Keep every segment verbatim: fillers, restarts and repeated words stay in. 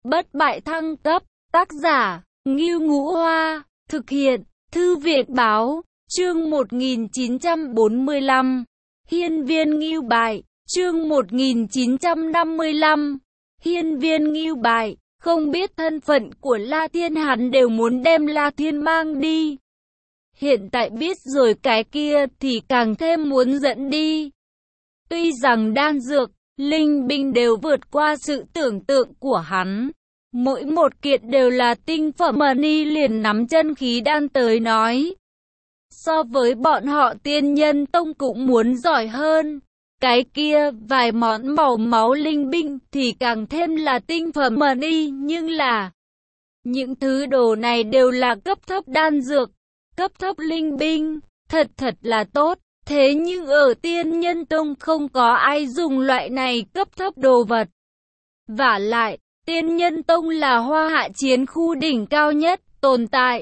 Bất bại thăng cấp, tác giả, Ngưu Ngũ Hoa, thực hiện, Thư viện Báo, chương một nghìn chín trăm bốn mươi lăm, Hiên viên Ngưu bại, chương một nghìn chín trăm năm mươi lăm, Hiên viên Ngưu bại, không biết thân phận của La Thiên hắn đều muốn đem La Thiên mang đi. Hiện tại biết rồi cái kia thì càng thêm muốn dẫn đi. Tuy rằng đan dược, linh binh đều vượt qua sự tưởng tượng của hắn. Mỗi một kiện đều là tinh phẩm mà Ni liền nắm chân khí đan tới nói. So với bọn họ Tiên Nhân Tông cũng muốn giỏi hơn. Cái kia vài món màu máu linh binh thì càng thêm là tinh phẩm mà Ni, nhưng là những thứ đồ này đều là cấp thấp đan dược, cấp thấp linh binh, thật thật là tốt. Thế nhưng ở Tiên Nhân Tông không có ai dùng loại này cấp thấp đồ vật. Vả lại, Tiên Nhân Tông là hoa hạ chiến khu đỉnh cao nhất tồn tại,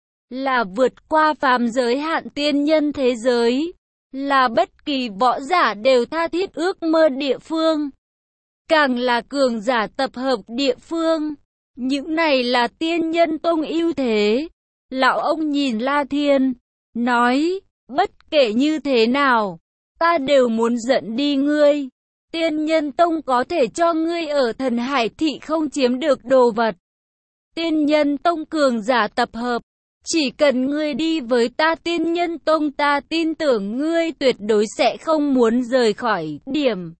là vượt qua phàm giới hạn tiên nhân thế giới, là bất kỳ võ giả đều tha thiết ước mơ địa phương, càng là cường giả tập hợp địa phương. Những này là Tiên Nhân Tông ưu thế. Lão ông nhìn La Thiên, nói, bất kể như thế nào, ta đều muốn dẫn đi ngươi. Tiên Nhân Tông có thể cho ngươi ở Thần Hải Thị không chiếm được đồ vật. Tiên Nhân Tông cường giả tập hợp, chỉ cần ngươi đi với ta Tiên Nhân Tông, ta tin tưởng ngươi tuyệt đối sẽ không muốn rời khỏi. Điểm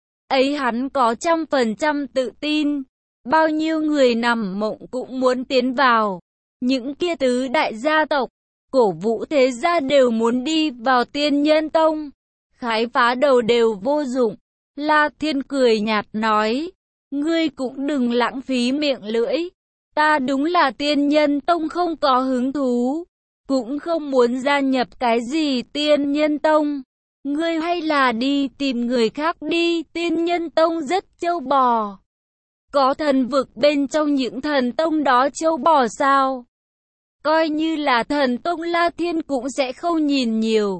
ấy hắn có trăm phần trăm tự tin. Bao nhiêu người nằm mộng cũng muốn tiến vào. Những kia tứ đại gia tộc, cổ vũ thế gia đều muốn đi vào Tiên Nhân Tông. Khái phá đầu đều vô dụng. La Thiên cười nhạt nói, ngươi cũng đừng lãng phí miệng lưỡi. Ta đúng là Tiên Nhân Tông không có hứng thú, cũng không muốn gia nhập cái gì Tiên Nhân Tông. Ngươi hay là đi tìm người khác đi, Tiên Nhân Tông rất trâu bò. Có thần vực bên trong những thần tông đó trâu bò sao? Coi như là thần tông, La Thiên cũng sẽ không nhìn nhiều.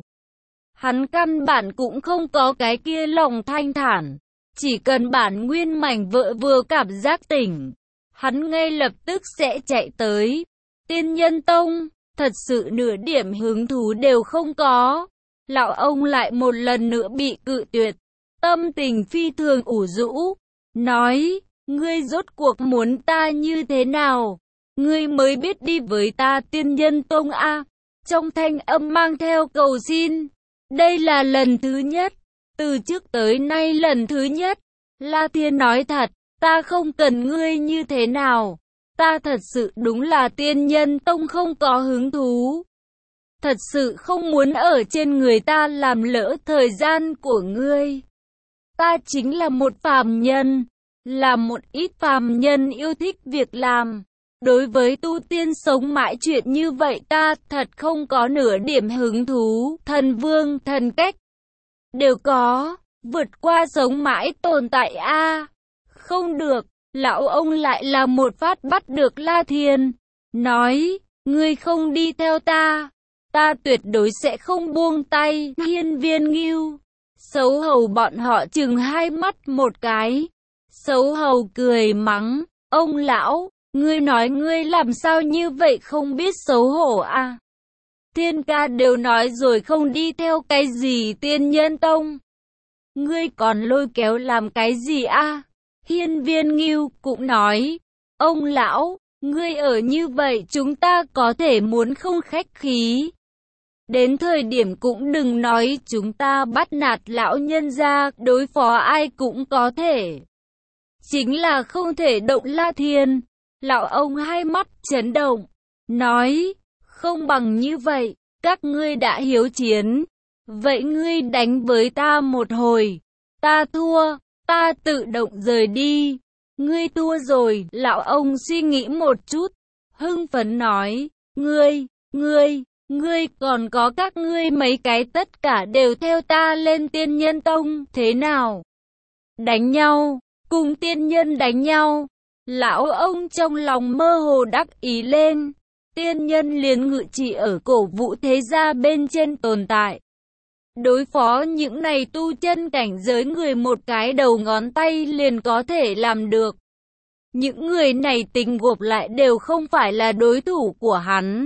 Hắn căn bản cũng không có cái kia lòng thanh thản. Chỉ cần bản nguyên mảnh vỡ vừa cảm giác tỉnh, hắn ngay lập tức sẽ chạy tới. Tiên Nhân Tông, thật sự nửa điểm hứng thú đều không có. Lão ông lại một lần nữa bị cự tuyệt. Tâm tình phi thường ủ rũ, nói, ngươi rốt cuộc muốn ta như thế nào? Ngươi mới biết đi với ta Tiên Nhân Tông a? Trong thanh âm mang theo cầu xin. Đây là lần thứ nhất, từ trước tới nay lần thứ nhất. La Thiên nói thật, ta không cần ngươi như thế nào. Ta thật sự đúng là Tiên Nhân Tông không có hứng thú. Thật sự không muốn ở trên người ta làm lỡ thời gian của ngươi. Ta chính là một phàm nhân, là một ít phàm nhân yêu thích việc làm. Đối với tu tiên sống mãi chuyện như vậy ta thật không có nửa điểm hứng thú. Thần vương, thần cách đều có, vượt qua sống mãi tồn tại a à, không được. Lão ông lại là một phát bắt được La Thiên, nói, ngươi không đi theo ta, ta tuyệt đối sẽ không buông tay. Hiên viên Ngưu, xấu hầu bọn họ chừng hai mắt một cái. Xấu hầu cười mắng, ông lão, ngươi nói ngươi làm sao như vậy không biết xấu hổ à? Thiên ca đều nói rồi không đi theo cái gì Tiên Nhân Tông. Ngươi còn lôi kéo làm cái gì à? Hiên viên Ngưu cũng nói, ông lão, ngươi ở như vậy chúng ta có thể muốn không khách khí. Đến thời điểm cũng đừng nói chúng ta bắt nạt lão nhân gia, đối phó ai cũng có thể. Chính là không thể động La Thiên. Lão ông hai mắt chấn động, nói, không bằng như vậy, các ngươi đã hiếu chiến. Vậy ngươi đánh với ta một hồi, ta thua, ta tự động rời đi. Ngươi thua rồi. Lão ông suy nghĩ một chút, hưng phấn nói, ngươi, ngươi, ngươi còn có các ngươi mấy cái tất cả đều theo ta lên Tiên Nhân Tông, thế nào? Đánh nhau, cùng tiên nhân đánh nhau. Lão ông trong lòng mơ hồ đắc ý lên. Tiên nhân liền ngự trị ở cổ vũ thế gia bên trên tồn tại. Đối phó những này tu chân cảnh giới người một cái đầu ngón tay liền có thể làm được. Những người này tính gộp lại đều không phải là đối thủ của hắn.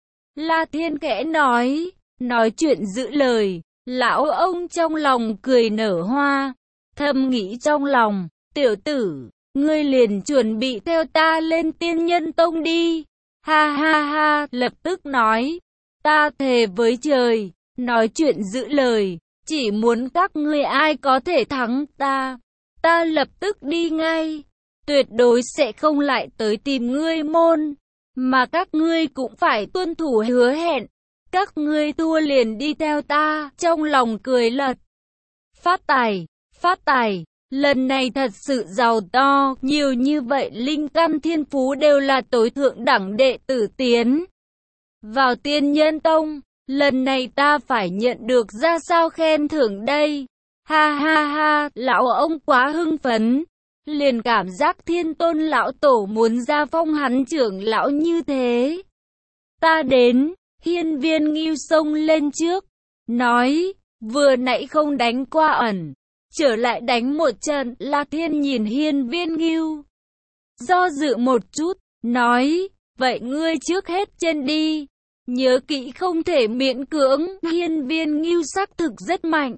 La Thiên khẽ nói, nói chuyện giữ lời, lão ông trong lòng cười nở hoa, thầm nghĩ trong lòng, tiểu tử, ngươi liền chuẩn bị theo ta lên Tiên Nhân Tông đi. Ha ha ha, lập tức nói, ta thề với trời, nói chuyện giữ lời, chỉ muốn các ngươi ai có thể thắng ta, ta lập tức đi ngay, tuyệt đối sẽ không lại tới tìm ngươi môn, mà các ngươi cũng phải tuân thủ hứa hẹn, các ngươi thua liền đi theo ta, trong lòng cười lật. Phát tài, phát tài, lần này thật sự giàu to, nhiều như vậy linh căn thiên phú đều là tối thượng đẳng đệ tử tiến vào Tiên Nhân Tông, lần này ta phải nhận được ra sao khen thưởng đây? Ha ha ha, lão ông quá hưng phấn, liền cảm giác Thiên Tôn lão tổ muốn ra phong hắn trưởng lão như thế. Ta đến, Hiên Viên Ngưu xông lên trước, nói, vừa nãy không đánh qua ẩn, trở lại đánh một trận. La Thiên nhìn Hiên Viên Ngưu, do dự một chút, nói, vậy ngươi trước hết trên đi, nhớ kỹ không thể miễn cưỡng. Hiên Viên Ngưu xác thực rất mạnh,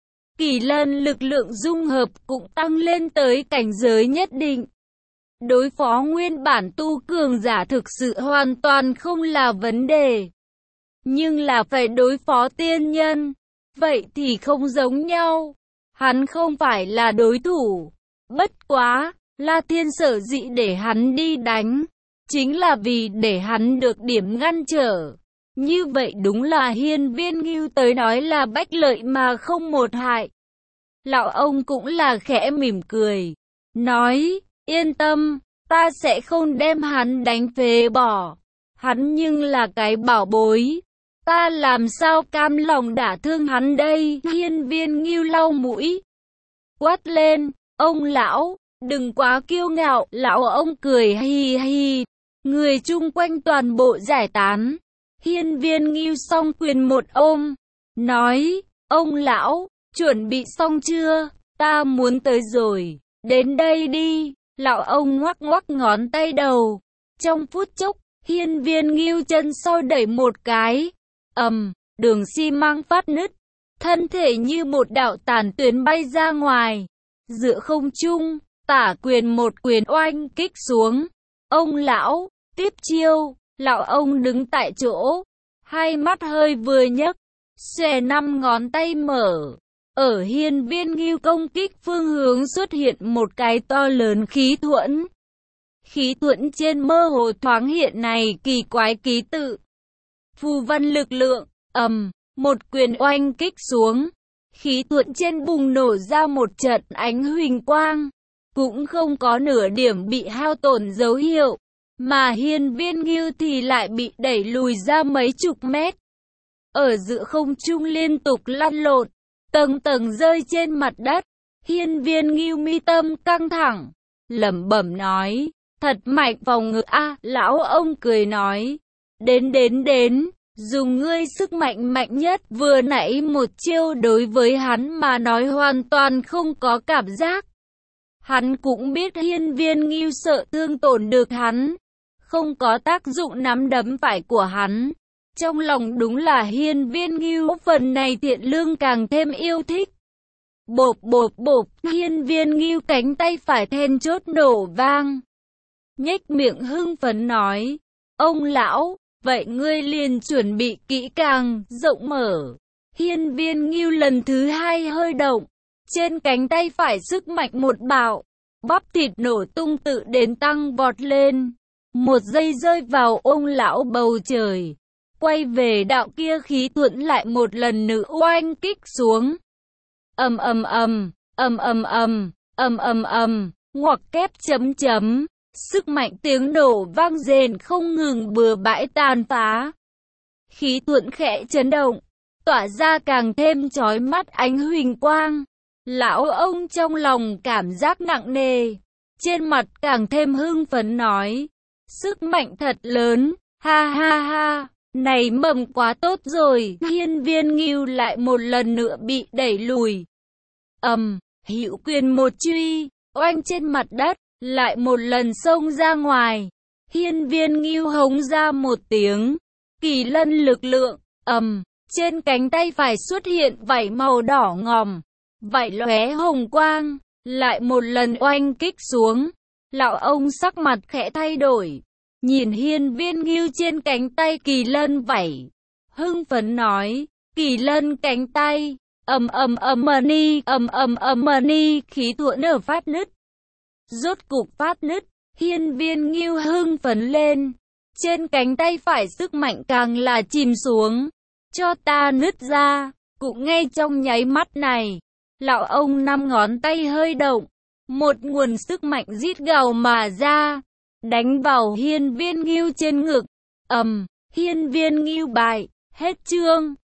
kỳ lân lực lượng dung hợp cũng tăng lên tới cảnh giới nhất định. Đối phó nguyên bản tu cường giả thực sự hoàn toàn không là vấn đề. Nhưng là phải đối phó tiên nhân, vậy thì không giống nhau. Hắn không phải là đối thủ. Bất quá, La Thiên sở dĩ để hắn đi đánh, chính là vì để hắn được điểm ngăn trở. Như vậy đúng là Hiên Viên Ngưu tới nói là bách lợi mà không một hại. Lão ông cũng là khẽ mỉm cười, nói, yên tâm, ta sẽ không đem hắn đánh phế bỏ. Hắn nhưng là cái bảo bối, ta làm sao cam lòng đả thương hắn đây. Hiên Viên Ngưu lau mũi, quát lên, ông lão, đừng quá kiêu ngạo. Lão ông cười hi hi, người chung quanh toàn bộ giải tán. Hiên Viên Ngưu song quyền một ôm, nói, ông lão, chuẩn bị xong chưa? Ta muốn tới rồi, đến đây đi. Lão ông ngoắc ngoắc ngón tay đầu. Trong phút chốc, Hiên Viên Ngưu chân sau đẩy một cái, ầm, đường xi măng phát nứt, thân thể như một đạo tàn tuyến bay ra ngoài. Giữa không trung, tả quyền một quyền oanh kích xuống. Ông lão, tiếp chiêu. Lão ông đứng tại chỗ, hai mắt hơi vừa nhấc, xòe năm ngón tay mở. Ở Hiên Viên Ngưu công kích phương hướng xuất hiện một cái to lớn khí thuẫn. Khí thuẫn trên mơ hồ thoáng hiện này kỳ quái ký tự, phù văn lực lượng, ầm, một quyền oanh kích xuống. Khí thuẫn trên bùng nổ ra một trận ánh huỳnh quang, cũng không có nửa điểm bị hao tổn dấu hiệu. Mà Hiên Viên Ngưu thì lại bị đẩy lùi ra mấy chục mét. Ở giữa không trung liên tục lăn lộn, tầng tầng rơi trên mặt đất. Hiên Viên Ngưu mi tâm căng thẳng, lẩm bẩm nói, thật mạnh phòng ngự a. Lão ông cười nói, đến đến đến, dùng ngươi sức mạnh mạnh nhất. Vừa nãy một chiêu đối với hắn mà nói hoàn toàn không có cảm giác. Hắn cũng biết Hiên Viên Ngưu sợ thương tổn được hắn, không có tác dụng nắm đấm phải của hắn. Trong lòng đúng là Hiên Viên Ngưu phần này thiện lương càng thêm yêu thích. Bộp bộp bộp, Hiên Viên Ngưu cánh tay phải then chốt nổ vang. Nhếch miệng hưng phấn nói, ông lão, vậy ngươi liền chuẩn bị kỹ càng, rộng mở. Hiên Viên Ngưu lần thứ hai hơi động, trên cánh tay phải sức mạnh một bạo, bắp thịt nổ tung tự đến tăng vọt lên. Một giây rơi vào ông lão bầu trời, quay về đạo kia khí thuẫn lại một lần nữa oanh kích xuống. Ầm ầm ầm, ầm ầm ầm, ầm ầm ầm, ngoặc kép chấm chấm, sức mạnh tiếng nổ vang rền không ngừng bừa bãi tàn phá. Khí thuẫn khẽ chấn động, tỏa ra càng thêm chói mắt ánh huỳnh quang. Lão ông trong lòng cảm giác nặng nề, trên mặt càng thêm hưng phấn nói, sức mạnh thật lớn, ha ha ha, này mầm quá tốt rồi. Hiên Viên Ngưu lại một lần nữa bị đẩy lùi. Ầm, hữu quyền một truy, oanh trên mặt đất, lại một lần xông ra ngoài. Hiên Viên Ngưu hống ra một tiếng. Kỳ lân lực lượng, ầm, trên cánh tay phải xuất hiện vảy màu đỏ ngòm, vảy lóe hồng quang, lại một lần oanh kích xuống. Lão ông sắc mặt khẽ thay đổi, nhìn Hiên Viên Ngưu trên cánh tay kỳ lân vảy, hưng phấn nói, kỳ lân cánh tay, ầm ầm ầm ni, ầm ầm ầm ni, khí thuẫn ở phát nứt. Rốt cục phát nứt, Hiên Viên Ngưu hưng phấn lên, trên cánh tay phải sức mạnh càng là chìm xuống, cho ta nứt ra. Cũng ngay trong nháy mắt này, lão ông năm ngón tay hơi động, một nguồn sức mạnh rít gào mà ra, đánh vào Hiên Viên Ngưu trên ngực. Ầm, Hiên Viên Ngưu bại, hết chương.